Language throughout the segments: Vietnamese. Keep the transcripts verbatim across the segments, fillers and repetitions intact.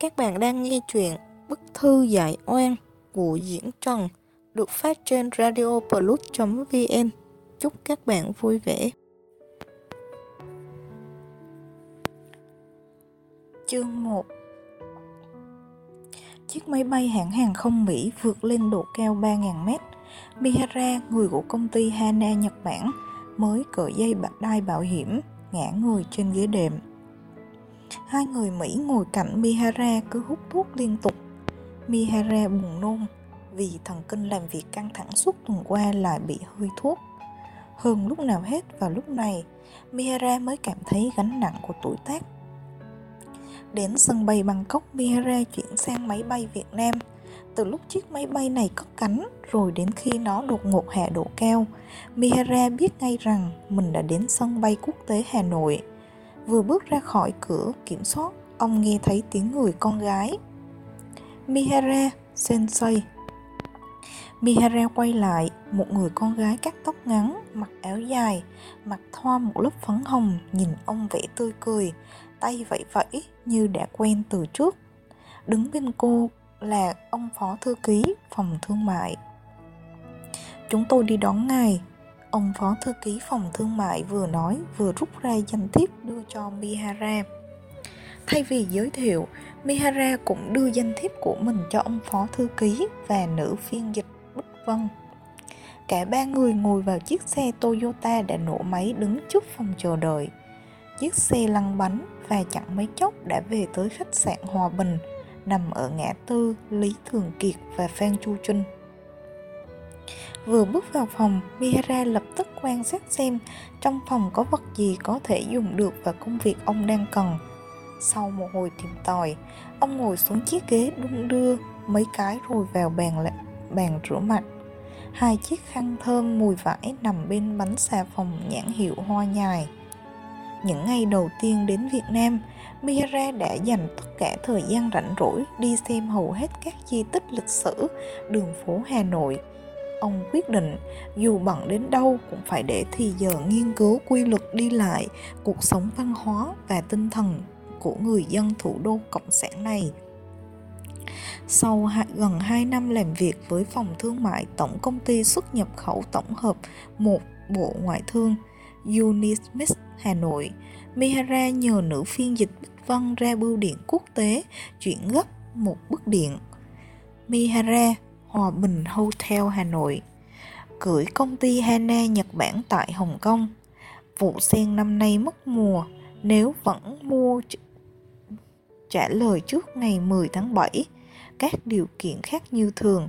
Các bạn đang nghe chuyện Bức thư giải oan của Diễn Trần được phát trên radio plus chấm vn. Chúc các bạn vui vẻ. Chương một. Chiếc máy bay hãng hàng không Mỹ vượt lên độ cao ba nghìn mét. Mihara, người của công ty Hana Nhật Bản, mới cởi dây đai bảo hiểm, ngã người trên ghế đệm. Hai người Mỹ ngồi cạnh Mihara cứ hút thuốc liên tục. Mihara buồn nôn vì thần kinh làm việc căng thẳng suốt tuần qua lại bị hơi thuốc. Hơn lúc nào hết vào lúc này, Mihara mới cảm thấy gánh nặng của tuổi tác. Đến sân bay Bangkok, Mihara chuyển sang máy bay Việt Nam. Từ lúc chiếc máy bay này cất cánh rồi đến khi nó đột ngột hạ độ cao, Mihara biết ngay rằng mình đã đến sân bay quốc tế Hà Nội. Vừa bước ra khỏi cửa kiểm soát, ông nghe thấy tiếng người con gái. Mihara, sensei. Mihara quay lại, một người con gái cắt tóc ngắn, mặc áo dài, mặt thoa một lớp phấn hồng, nhìn ông vẻ tươi cười, tay vẫy vẫy như đã quen từ trước. Đứng bên cô là ông phó thư ký phòng thương mại. Chúng tôi đi đón ngài. Ông phó thư ký phòng thương mại vừa nói vừa rút ra danh thiếp đưa cho Mihara. Thay vì giới thiệu, Mihara cũng đưa danh thiếp của mình cho ông phó thư ký và nữ phiên dịch Bích Vân. Cả ba người ngồi vào chiếc xe Toyota đã nổ máy đứng trước phòng chờ đợi. Chiếc xe lăn bánh và chẳng mấy chốc đã về tới khách sạn Hòa Bình, nằm ở ngã tư Lý Thường Kiệt và Phan Chu Trinh. Vừa bước vào phòng, Mihara lập tức quan sát xem trong phòng có vật gì có thể dùng được vào công việc ông đang cần. Sau một hồi tìm tòi, ông ngồi xuống chiếc ghế đung đưa mấy cái rồi vào bàn, bàn rửa mặt. Hai chiếc khăn thơm mùi vải nằm bên bánh xà phòng nhãn hiệu Hoa Nhài. Những ngày đầu tiên đến Việt Nam, Mihara đã dành tất cả thời gian rảnh rỗi đi xem hầu hết các di tích lịch sử, đường phố Hà Nội. Ông quyết định dù bận đến đâu cũng phải để thì giờ nghiên cứu quy luật đi lại, cuộc sống văn hóa và tinh thần của người dân thủ đô cộng sản này. Sau gần hai năm làm việc với phòng thương mại Tổng công ty xuất nhập khẩu tổng hợp một Bộ Ngoại thương Unismith Hà Nội, Mihara nhờ nữ phiên dịch Bích Vân ra bưu điện quốc tế chuyển gấp một bức điện. Mihara, Hòa Bình Hotel Hà Nội, gửi công ty Hana Nhật Bản tại Hồng Kông. Vụ sen năm nay mất mùa, nếu vẫn mua trả lời trước ngày mười tháng bảy, các điều kiện khác như thường.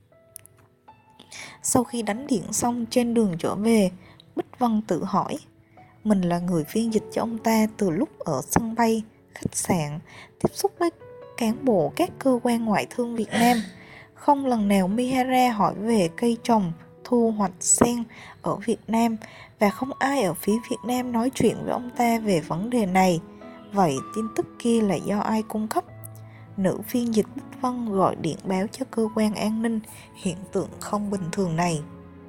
Sau khi đánh điện xong trên đường trở về, Bích Vân tự hỏi, mình là người phiên dịch cho ông ta từ lúc ở sân bay, khách sạn, tiếp xúc với cán bộ các cơ quan ngoại thương Việt Nam. Không lần nào Mihara hỏi về cây trồng, thu hoạch sen ở Việt Nam và không ai ở phía Việt Nam nói chuyện với ông ta về vấn đề này. Vậy tin tức kia là do ai cung cấp? Nữ phiên dịch Bích Vân gọi điện báo cho cơ quan an ninh hiện tượng không bình thường này.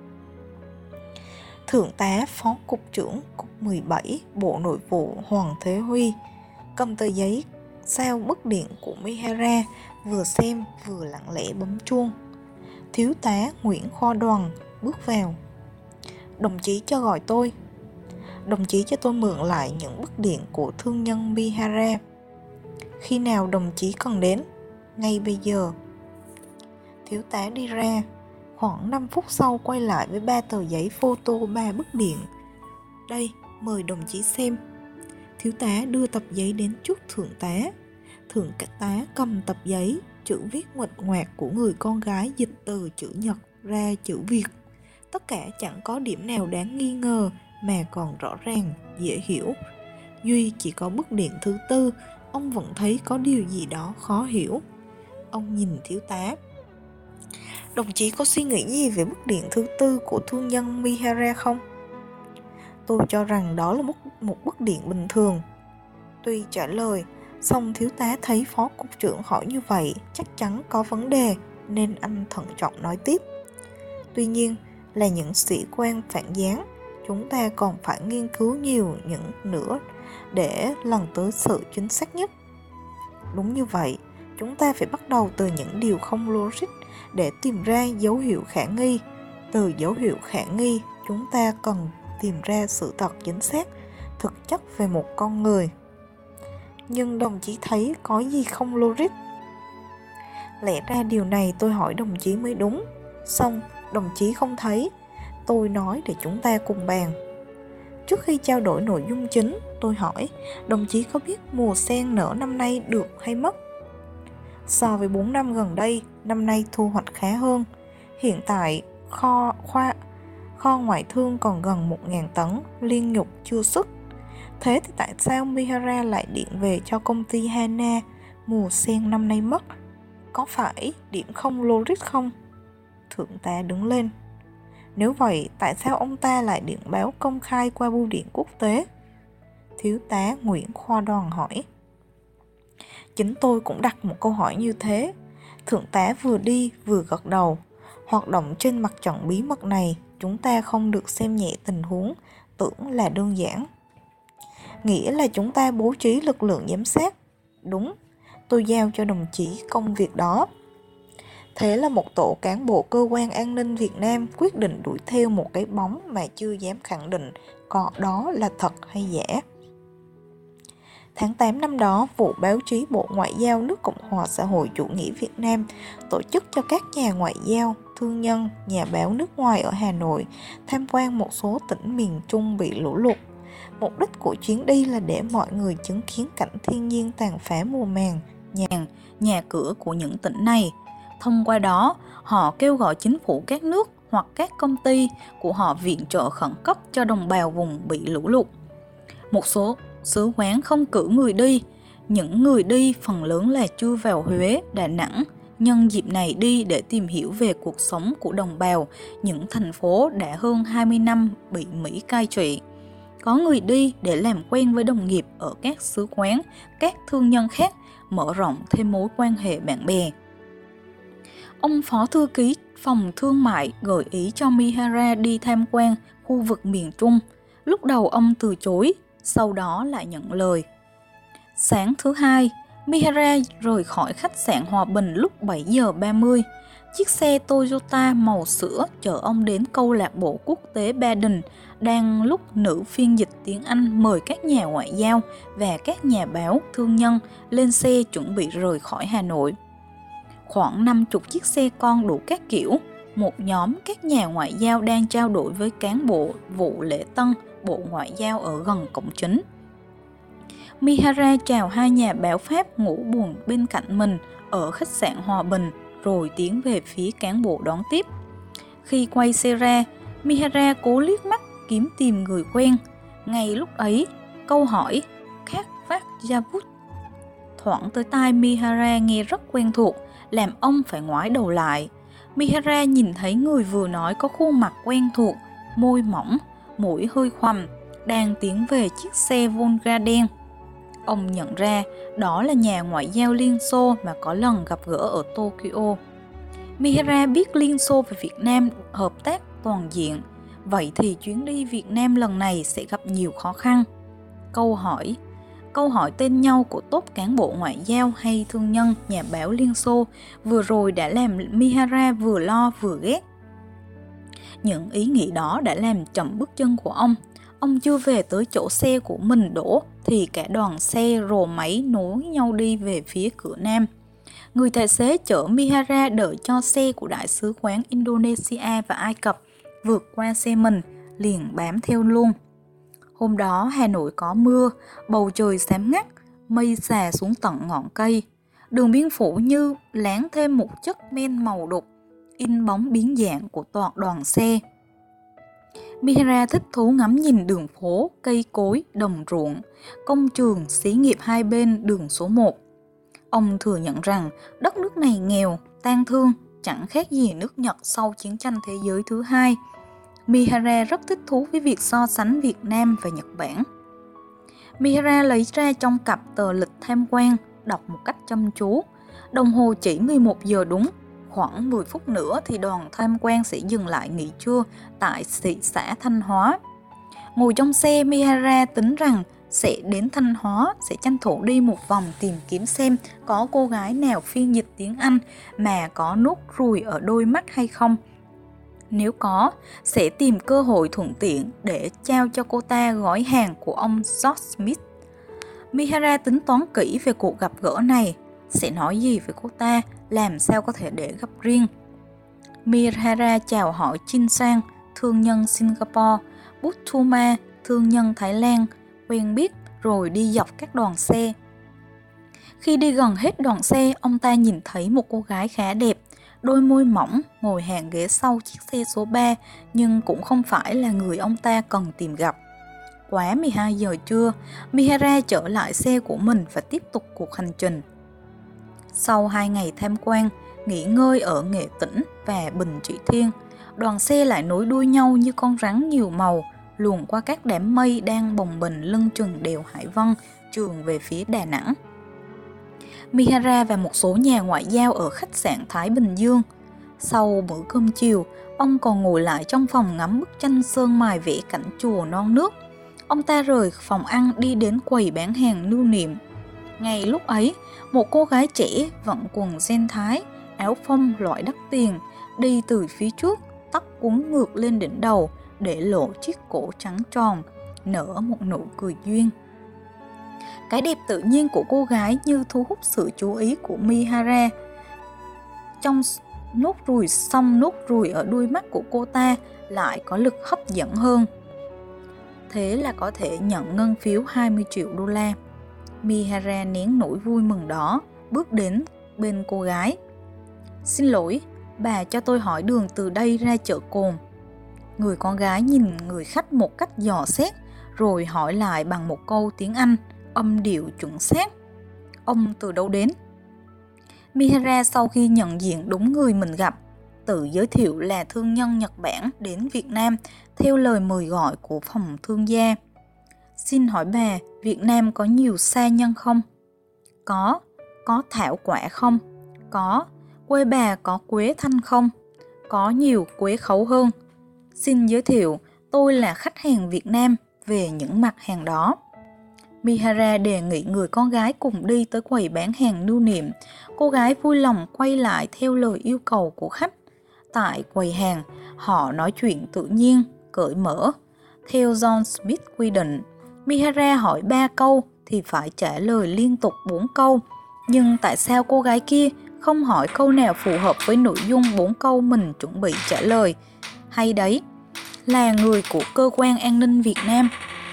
Thượng tá Phó Cục trưởng Cục mười bảy Bộ Nội vụ Hoàng Thế Huy cầm tờ giấy sao bức điện của Mihara, vừa xem vừa lặng lẽ bấm chuông. Thiếu tá Nguyễn Khoa Đoàn bước vào. Đồng chí cho gọi tôi. Đồng chí cho tôi mượn lại những bức điện của thương nhân Mihara. Khi nào đồng chí cần đến? Ngay bây giờ. Thiếu tá đi ra. Khoảng năm phút sau quay lại với ba tờ giấy photo ba bức điện. Đây, mời đồng chí xem. Thiếu tá đưa tập giấy đến trước thượng tá. Thượng tá cầm tập giấy, chữ viết nguệch ngoạc của người con gái dịch từ chữ Nhật ra chữ Việt. Tất cả chẳng có điểm nào đáng nghi ngờ mà còn rõ ràng, dễ hiểu. Duy chỉ có bức điện thứ tư, ông vẫn thấy có điều gì đó khó hiểu. Ông nhìn thiếu tá. Đồng chí có suy nghĩ gì về bức điện thứ tư của thương nhân Mihara không? Tôi cho rằng đó là một, một bức điện bình thường. Tuy trả lời, song thiếu tá thấy phó cục trưởng hỏi như vậy chắc chắn có vấn đề, nên anh thận trọng nói tiếp. Tuy nhiên, là những sĩ quan phản gián, chúng ta còn phải nghiên cứu nhiều những nữa để lần tới sự chính xác nhất. Đúng như vậy, chúng ta phải bắt đầu từ những điều không logic để tìm ra dấu hiệu khả nghi. Từ dấu hiệu khả nghi, chúng ta cần tìm ra sự thật chính xác, thực chất về một con người. Nhưng đồng chí thấy có gì không logic? Lẽ ra điều này tôi hỏi đồng chí mới đúng. Xong, đồng chí không thấy. Tôi nói để chúng ta cùng bàn. Trước khi trao đổi nội dung chính, tôi hỏi, đồng chí có biết mùa sen nở năm nay được hay mất? So với bốn năm gần đây, năm nay thu hoạch khá hơn. Hiện tại, kho khoa, kho ngoại thương còn gần một nghìn tấn liên nhục chưa xuất. Thế thì tại sao Mihara lại điện về cho công ty Hana mùa sen năm nay mất? Có phải điểm không logic không? Thượng tá đứng lên. Nếu vậy, tại sao ông ta lại điện báo công khai qua bưu điện quốc tế? Thiếu tá Nguyễn Khoa Đoàn hỏi. Chính tôi cũng đặt một câu hỏi như thế. Thượng tá vừa đi vừa gật đầu. Hoạt động trên mặt trận bí mật này, chúng ta không được xem nhẹ tình huống, tưởng là đơn giản. Nghĩa là chúng ta bố trí lực lượng giám sát. Đúng, tôi giao cho đồng chí công việc đó. Thế là một tổ cán bộ cơ quan an ninh Việt Nam quyết định đuổi theo một cái bóng mà chưa dám khẳng định có đó là thật hay giả. Tháng tám năm đó, vụ báo chí Bộ Ngoại giao nước Cộng hòa xã hội chủ nghĩa Việt Nam tổ chức cho các nhà ngoại giao, thương nhân, nhà báo nước ngoài ở Hà Nội tham quan một số tỉnh miền Trung bị lũ lụt. Mục đích của chuyến đi là để mọi người chứng kiến cảnh thiên nhiên tàn phá mùa màng, nhà, nhà cửa của những tỉnh này. Thông qua đó, họ kêu gọi chính phủ các nước hoặc các công ty của họ viện trợ khẩn cấp cho đồng bào vùng bị lũ lụt. Một số sứ quán không cử người đi, những người đi phần lớn là chưa vào Huế, Đà Nẵng, nhân dịp này đi để tìm hiểu về cuộc sống của đồng bào những thành phố đã hơn hai mươi năm bị Mỹ cai trị. Có người đi để làm quen với đồng nghiệp ở các sứ quán, các thương nhân khác, mở rộng thêm mối quan hệ bạn bè. Ông Phó Thư ký Phòng Thương mại gợi ý cho Mihara đi tham quan khu vực miền Trung. Lúc đầu ông từ chối, sau đó lại nhận lời. Sáng thứ hai, Mihara rời khỏi khách sạn Hòa Bình lúc bảy giờ ba mươi. Chiếc xe Toyota màu sữa chở ông đến câu lạc bộ quốc tế Baden, đang lúc nữ phiên dịch tiếng Anh mời các nhà ngoại giao và các nhà báo, thương nhân lên xe chuẩn bị rời khỏi Hà Nội. Khoảng năm mươi chiếc xe con đủ các kiểu, một nhóm các nhà ngoại giao đang trao đổi với cán bộ vụ lễ tân Bộ Ngoại giao ở gần cổng chính. Mihara chào hai nhà báo Pháp ngủ buồn bên cạnh mình ở khách sạn Hòa Bình rồi tiến về phía cán bộ đón tiếp. Khi quay xe ra, Mihara cố liếc mắt kiếm tìm người quen. Ngay lúc ấy, câu hỏi khát vác Javut thoảng tới tai Mihara nghe rất quen thuộc, làm ông phải ngoái đầu lại. Mihara nhìn thấy người vừa nói có khuôn mặt quen thuộc, môi mỏng, mũi hơi khoằm, đang tiến về chiếc xe Volga đen. Ông nhận ra đó là nhà ngoại giao Liên Xô mà có lần gặp gỡ ở Tokyo. Mihara biết Liên Xô và Việt Nam hợp tác toàn diện, vậy thì chuyến đi Việt Nam lần này sẽ gặp nhiều khó khăn. Câu hỏi Câu hỏi tên nhau của tốt cán bộ ngoại giao hay thương nhân, nhà báo Liên Xô vừa rồi đã làm Mihara vừa lo vừa ghét. Những ý nghĩ đó đã làm chậm bước chân của ông. Ông chưa về tới chỗ xe của mình đổ thì cả đoàn xe rồ máy nối nhau đi về phía cửa Nam. Người tài xế chở Mihara đợi cho xe của đại sứ quán Indonesia và Ai Cập vượt qua xe mình, liền bám theo luôn. Hôm đó Hà Nội có mưa, bầu trời xám ngắt, mây xà xuống tận ngọn cây. Đường Biên Phủ như láng thêm một chất men màu đục, in bóng biến dạng của toàn đoàn xe. Mihara thích thú ngắm nhìn đường phố, cây cối, đồng ruộng, công trường, xí nghiệp hai bên đường số một. Ông thừa nhận rằng đất nước này nghèo, tang thương, chẳng khác gì nước Nhật sau chiến tranh thế giới thứ hai. Mihara rất thích thú với việc so sánh Việt Nam và Nhật Bản. Mihara lấy ra trong cặp tờ lịch tham quan, đọc một cách chăm chú. Đồng hồ chỉ mười một giờ đúng, khoảng mười phút nữa thì đoàn tham quan sẽ dừng lại nghỉ trưa tại thị xã Thanh Hóa. Ngồi trong xe, Mihara tính rằng sẽ đến Thanh Hóa, sẽ tranh thủ đi một vòng tìm kiếm xem có cô gái nào phiên dịch tiếng Anh mà có nốt ruồi ở đôi mắt hay không. Nếu có, sẽ tìm cơ hội thuận tiện để trao cho cô ta gói hàng của ông George Smith. Mihara tính toán kỹ về cuộc gặp gỡ này, sẽ nói gì với cô ta, làm sao có thể để gặp riêng. Mihara chào hỏi Chin Sang, thương nhân Singapore, Buttuma, thương nhân Thái Lan, quen biết rồi đi dọc các đoàn xe. Khi đi gần hết đoàn xe, ông ta nhìn thấy một cô gái khá đẹp, đôi môi mỏng, ngồi hàng ghế sau chiếc xe số ba, nhưng cũng không phải là người ông ta cần tìm gặp. Quá mười hai giờ trưa, Mihara trở lại xe của mình và tiếp tục cuộc hành trình. Sau hai ngày tham quan, nghỉ ngơi ở Nghệ Tĩnh và Bình Trị Thiên, đoàn xe lại nối đuôi nhau như con rắn nhiều màu, luồn qua các đám mây đang bồng bềnh lưng chừng đèo Hải Vân, trườn về phía Đà Nẵng. Mihara và một số nhà ngoại giao ở khách sạn Thái Bình Dương. Sau bữa cơm chiều, ông còn ngồi lại trong phòng ngắm bức tranh sơn mài vẽ cảnh chùa non nước. Ông ta rời phòng ăn đi đến quầy bán hàng lưu niệm. Ngay lúc ấy, một cô gái trẻ vận quần gen Thái, áo phông loại đắt tiền, đi từ phía trước, tóc quấn ngược lên đỉnh đầu để lộ chiếc cổ trắng tròn, nở một nụ cười duyên. Cái đẹp tự nhiên của cô gái như thu hút sự chú ý của Mihara. Trong nốt ruồi xong nốt ruồi ở đuôi mắt của cô ta lại có lực hấp dẫn hơn. Thế là có thể nhận ngân phiếu hai mươi triệu đô la. Mihara nén nỗi vui mừng đó, bước đến bên cô gái. Xin lỗi, bà cho tôi hỏi đường từ đây ra chợ Cồn. Người con gái nhìn người khách một cách dò xét, rồi hỏi lại bằng một câu tiếng Anh, âm điệu chuẩn xác. Ông từ đâu đến? Mihara sau khi nhận diện đúng người mình gặp, tự giới thiệu là thương nhân Nhật Bản đến Việt Nam theo lời mời gọi của phòng thương gia. Xin hỏi bà, Việt Nam có nhiều sa nhân không? Có. Có thảo quả không? Có. Quê bà có quế thanh không? Có nhiều quế khấu hơn. Xin giới thiệu, tôi là khách hàng Việt Nam về những mặt hàng đó. Mihara đề nghị người con gái cùng đi tới quầy bán hàng lưu niệm. Cô gái vui lòng quay lại theo lời yêu cầu của khách. Tại quầy hàng, họ nói chuyện tự nhiên, cởi mở. Theo John Smith quy định, Mihara hỏi ba câu thì phải trả lời liên tục bốn câu. Nhưng tại sao cô gái kia không hỏi câu nào phù hợp với nội dung bốn câu mình chuẩn bị trả lời? Hay đấy, là người của cơ quan an ninh Việt Nam.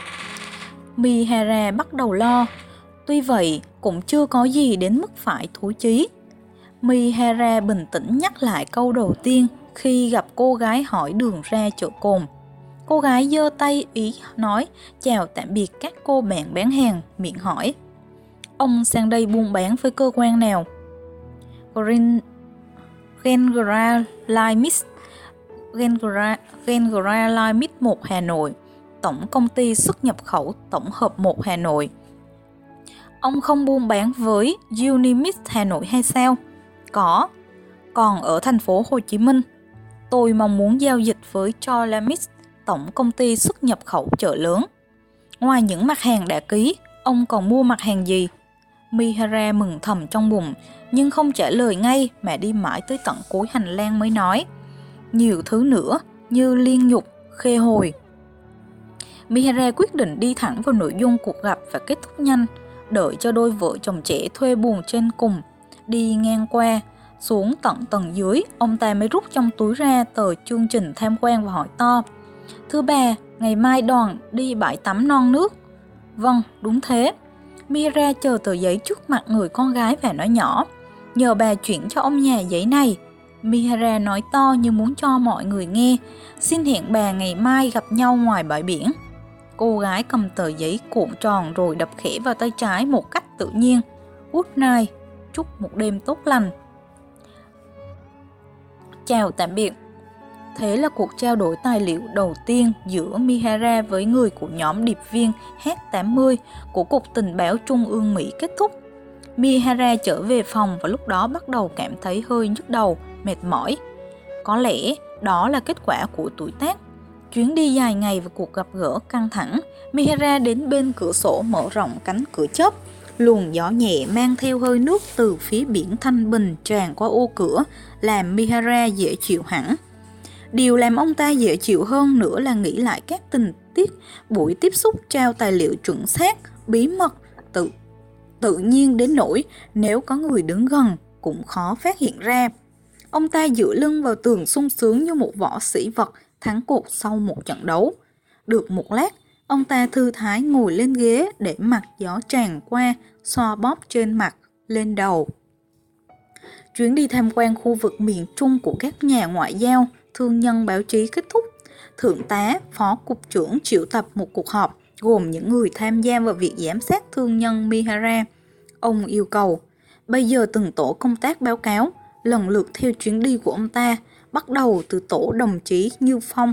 Mihara bắt đầu lo, tuy vậy cũng chưa có gì đến mức phải thối chí. Mihara bình tĩnh nhắc lại câu đầu tiên khi gặp cô gái hỏi đường ra chợ Cồn. Cô gái giơ tay ý nói chào tạm biệt các cô bạn bán hàng, miệng hỏi: Ông sang đây buôn bán với cơ quan nào? Green Gengra Limit Gengra Gengra Limit một Hà Nội, tổng công ty xuất nhập khẩu tổng hợp một Hà Nội. Ông không buôn bán với Unimix Hà Nội hay sao? Có. Còn ở thành phố Hồ Chí Minh, tôi mong muốn giao dịch với Cholamix, tổng công ty xuất nhập khẩu chợ lớn. Ngoài những mặt hàng đã ký, ông còn mua mặt hàng gì? Mihara mừng thầm trong bụng, nhưng không trả lời ngay mà đi mãi tới tận cuối hành lang mới nói. Nhiều thứ nữa như liên nhục, khê hồi. Mihara quyết định đi thẳng vào nội dung cuộc gặp và kết thúc nhanh, đợi cho đôi vợ chồng trẻ thuê buồng trên cùng đi ngang qua. Xuống tận tầng dưới, ông ta mới rút trong túi ra tờ chương trình tham quan và hỏi to: Thưa bà, ngày mai đoàn đi bãi tắm non nước. Vâng, đúng thế. Mihara chờ tờ giấy trước mặt người con gái và nói nhỏ: Nhờ bà chuyển cho ông nhà giấy này. Mihara nói to như muốn cho mọi người nghe: Xin hẹn bà ngày mai gặp nhau ngoài bãi biển. Cô gái cầm tờ giấy cuộn tròn rồi đập khẽ vào tay trái một cách tự nhiên. Good night, chúc một đêm tốt lành. Chào tạm biệt. Thế là cuộc trao đổi tài liệu đầu tiên giữa Mihara với người của nhóm điệp viên H tám mươi của Cục Tình báo Trung ương Mỹ kết thúc. Mihara trở về phòng và lúc đó bắt đầu cảm thấy hơi nhức đầu, mệt mỏi. Có lẽ đó là kết quả của tuổi tác. Chuyến đi dài ngày và cuộc gặp gỡ căng thẳng, Mihara đến bên cửa sổ mở rộng cánh cửa chớp. Luồng gió nhẹ mang theo hơi nước từ phía biển thanh bình tràn qua ô cửa, làm Mihara dễ chịu hẳn. Điều làm ông ta dễ chịu hơn nữa là nghĩ lại các tình tiết buổi tiếp xúc trao tài liệu chuẩn xác, bí mật, tự tự nhiên đến nỗi nếu có người đứng gần cũng khó phát hiện ra. Ông ta dựa lưng vào tường sung sướng như một võ sĩ vật thắng cuộc sau một trận đấu. Được một lát, ông ta thư thái ngồi lên ghế để mặc gió tràn qua, xoa bóp trên mặt, lên đầu. Chuyến đi tham quan khu vực miền Trung của các nhà ngoại giao, thương nhân báo chí kết thúc. Thượng tá, phó cục trưởng triệu tập một cuộc họp gồm những người tham gia vào việc giám sát thương nhân Mihara. Ông yêu cầu, bây giờ từng tổ công tác báo cáo, lần lượt theo chuyến đi của ông ta, bắt đầu từ tổ đồng chí Như Phong.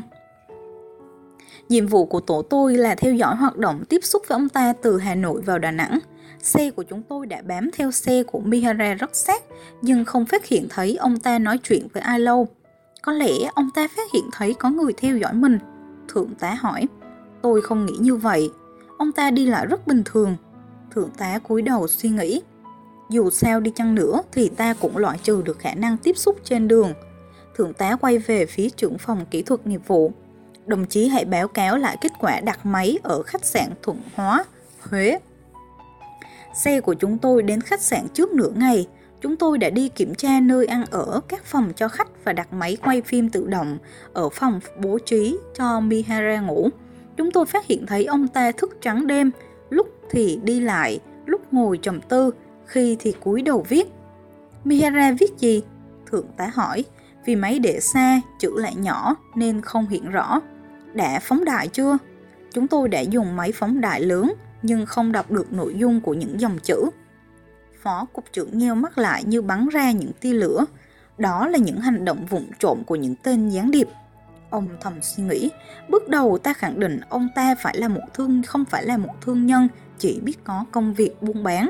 Nhiệm vụ của tổ tôi là theo dõi hoạt động tiếp xúc với ông ta từ Hà Nội vào Đà Nẵng. Xe của chúng tôi đã bám theo xe của Mihara rất sát, nhưng không phát hiện thấy ông ta nói chuyện với ai lâu. Có lẽ ông ta phát hiện thấy có người theo dõi mình. Thượng tá hỏi, tôi không nghĩ như vậy. Ông ta đi lại rất bình thường. Thượng tá cúi đầu suy nghĩ. Dù sao đi chăng nữa thì ta cũng loại trừ được khả năng tiếp xúc trên đường. Thượng tá quay về phía trưởng phòng kỹ thuật nghiệp vụ. Đồng chí hãy báo cáo lại kết quả đặt máy ở khách sạn Thuận Hóa, Huế. Xe của chúng tôi đến khách sạn trước nửa ngày. Chúng tôi đã đi kiểm tra nơi ăn ở, các phòng cho khách và đặt máy quay phim tự động ở phòng bố trí cho Mihara ngủ. Chúng tôi phát hiện thấy ông ta thức trắng đêm, lúc thì đi lại, lúc ngồi trầm tư, khi thì cúi đầu viết. Mihara viết gì? Thượng tá hỏi. Vì máy để xa, chữ lại nhỏ nên không hiện rõ. Đã phóng đại chưa? Chúng tôi đã dùng máy phóng đại lớn nhưng không đọc được nội dung của những dòng chữ. Phó cục trưởng nheo mắt lại như bắn ra những tia lửa. Đó là những hành động vụng trộm của những tên gián điệp. Ông thầm suy nghĩ. Bước đầu ta khẳng định ông ta phải là một thương không phải là một thương nhân, chỉ biết có công việc buôn bán.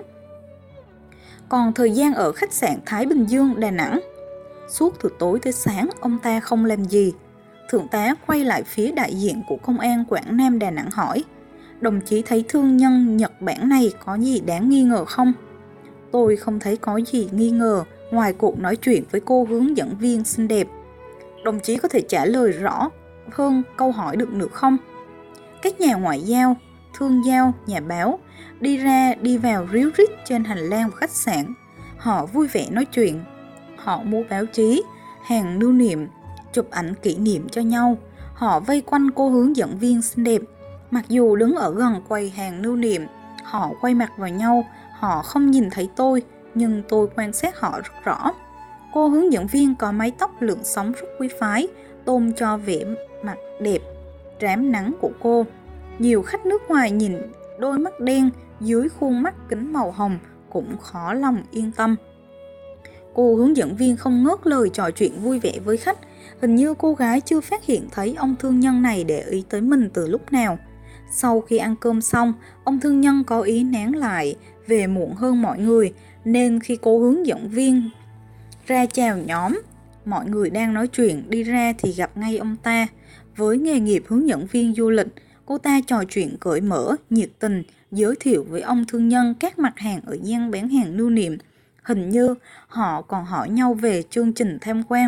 Còn thời gian ở khách sạn Thái Bình Dương, Đà Nẵng, suốt từ tối tới sáng ông ta không làm gì. Thượng tá quay lại phía đại diện của công an Quảng Nam Đà Nẵng hỏi, đồng chí thấy thương nhân Nhật Bản này có gì đáng nghi ngờ không? Tôi không thấy có gì nghi ngờ ngoài cuộc nói chuyện với cô hướng dẫn viên xinh đẹp. Đồng chí có thể trả lời rõ hơn câu hỏi được nữa không? Các nhà ngoại giao, thương giao, nhà báo đi ra đi vào ríu rít trên hành lang của khách sạn. Họ vui vẻ nói chuyện. Họ mua báo chí, hàng lưu niệm, chụp ảnh kỷ niệm cho nhau. Họ vây quanh cô hướng dẫn viên xinh đẹp. Mặc dù đứng ở gần quầy hàng lưu niệm, họ quay mặt vào nhau. Họ không nhìn thấy tôi, nhưng tôi quan sát họ rất rõ. Cô hướng dẫn viên có mái tóc lượn sóng rất quý phái, tôn cho vẻ mặt đẹp, rám nắng của cô. Nhiều khách nước ngoài nhìn đôi mắt đen dưới khuôn mắt kính màu hồng cũng khó lòng yên tâm. Cô hướng dẫn viên không ngớt lời trò chuyện vui vẻ với khách. Hình như cô gái chưa phát hiện thấy ông thương nhân này để ý tới mình từ lúc nào. Sau khi ăn cơm xong, ông thương nhân có ý nán lại, về muộn hơn mọi người, nên khi cô hướng dẫn viên ra chào nhóm, mọi người đang nói chuyện đi ra thì gặp ngay ông ta. Với nghề nghiệp hướng dẫn viên du lịch, cô ta trò chuyện cởi mở, nhiệt tình, giới thiệu với ông thương nhân các mặt hàng ở gian bán hàng lưu niệm. Hình như họ còn hỏi nhau về chương trình tham quan.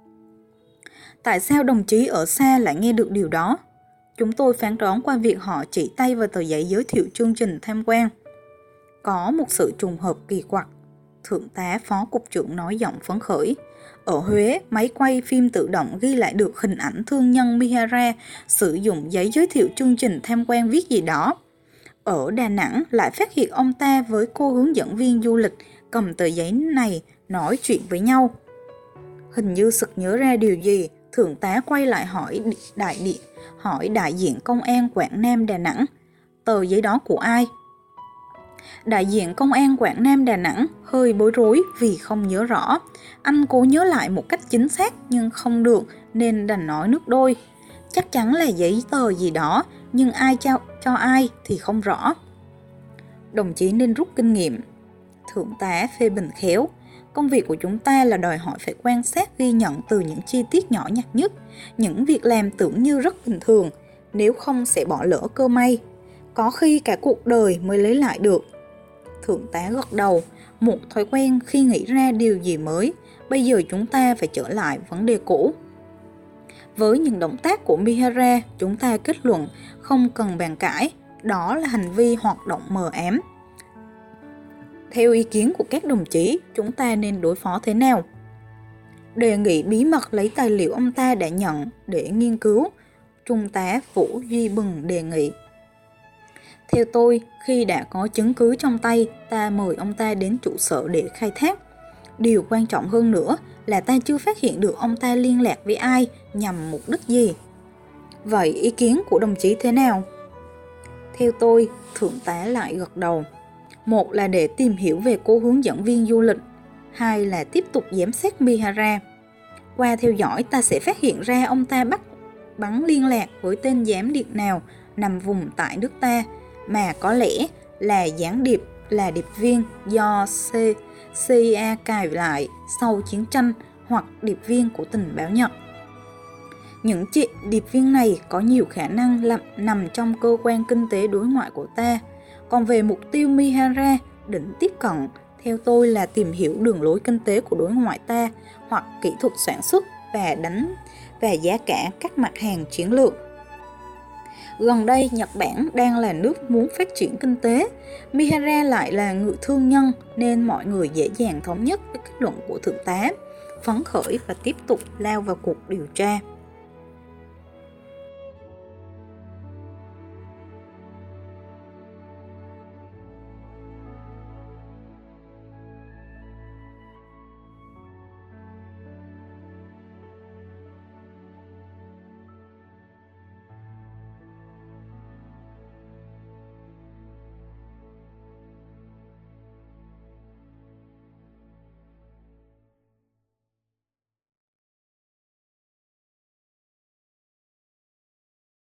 Tại sao đồng chí ở xa lại nghe được điều đó? Chúng tôi phán đoán qua việc họ chỉ tay vào tờ giấy giới thiệu chương trình tham quan. Có một sự trùng hợp kỳ quặc. Thượng tá phó cục trưởng nói giọng phấn khởi. Ở Huế, máy quay phim tự động ghi lại được hình ảnh thương nhân Mihara sử dụng giấy giới thiệu chương trình tham quan viết gì đó. Ở Đà Nẵng lại phát hiện ông ta với cô hướng dẫn viên du lịch cầm tờ giấy này nói chuyện với nhau. Hình như sực nhớ ra điều gì, thượng tá quay lại hỏi đại điện, hỏi đại diện công an Quảng Nam Đà Nẵng. Tờ giấy đó của ai? Đại diện công an Quảng Nam Đà Nẵng hơi bối rối vì không nhớ rõ. Anh cố nhớ lại một cách chính xác nhưng không được nên đành nói nước đôi. Chắc chắn là giấy tờ gì đó, nhưng ai cho, cho ai thì không rõ. Đồng chí nên rút kinh nghiệm. Thượng tá phê bình khéo. Công việc của chúng ta là đòi hỏi phải quan sát ghi nhận từ những chi tiết nhỏ nhặt nhất, những việc làm tưởng như rất bình thường, nếu không sẽ bỏ lỡ cơ may. Có khi cả cuộc đời mới lấy lại được. Thượng tá gật đầu, một thói quen khi nghĩ ra điều gì mới, bây giờ chúng ta phải trở lại vấn đề cũ. Với những động tác của Mihara, chúng ta kết luận không cần bàn cãi, đó là hành vi hoạt động mờ ám. Theo ý kiến của các đồng chí, chúng ta nên đối phó thế nào? Đề nghị bí mật lấy tài liệu ông ta đã nhận để nghiên cứu, Trung tá Vũ Duy Bừng đề nghị. Theo tôi, khi đã có chứng cứ trong tay, ta mời ông ta đến trụ sở để khai thác. Điều quan trọng hơn nữa là ta chưa phát hiện được ông ta liên lạc với ai, nhằm mục đích gì. Vậy ý kiến của đồng chí thế nào? Theo tôi, thượng tá lại gật đầu. Một là để tìm hiểu về cô hướng dẫn viên du lịch, hai là tiếp tục giám sát Mihara. Qua theo dõi ta sẽ phát hiện ra ông ta bắt bắn liên lạc với tên giám điệp nào nằm vùng tại nước ta, mà có lẽ là gián điệp, là điệp viên do C, C I A cài lại sau chiến tranh hoặc điệp viên của tình báo Nhật. Những chị điệp viên này có nhiều khả năng làm, nằm trong cơ quan kinh tế đối ngoại của ta. Còn về mục tiêu Mihara định tiếp cận, theo tôi là tìm hiểu đường lối kinh tế của đối ngoại ta hoặc kỹ thuật sản xuất và đánh và giá cả các mặt hàng chiến lược. Gần đây, Nhật Bản đang là nước muốn phát triển kinh tế. Mihara lại là người thương nhân nên mọi người dễ dàng thống nhất với kết luận của thượng tá, phấn khởi và tiếp tục lao vào cuộc điều tra.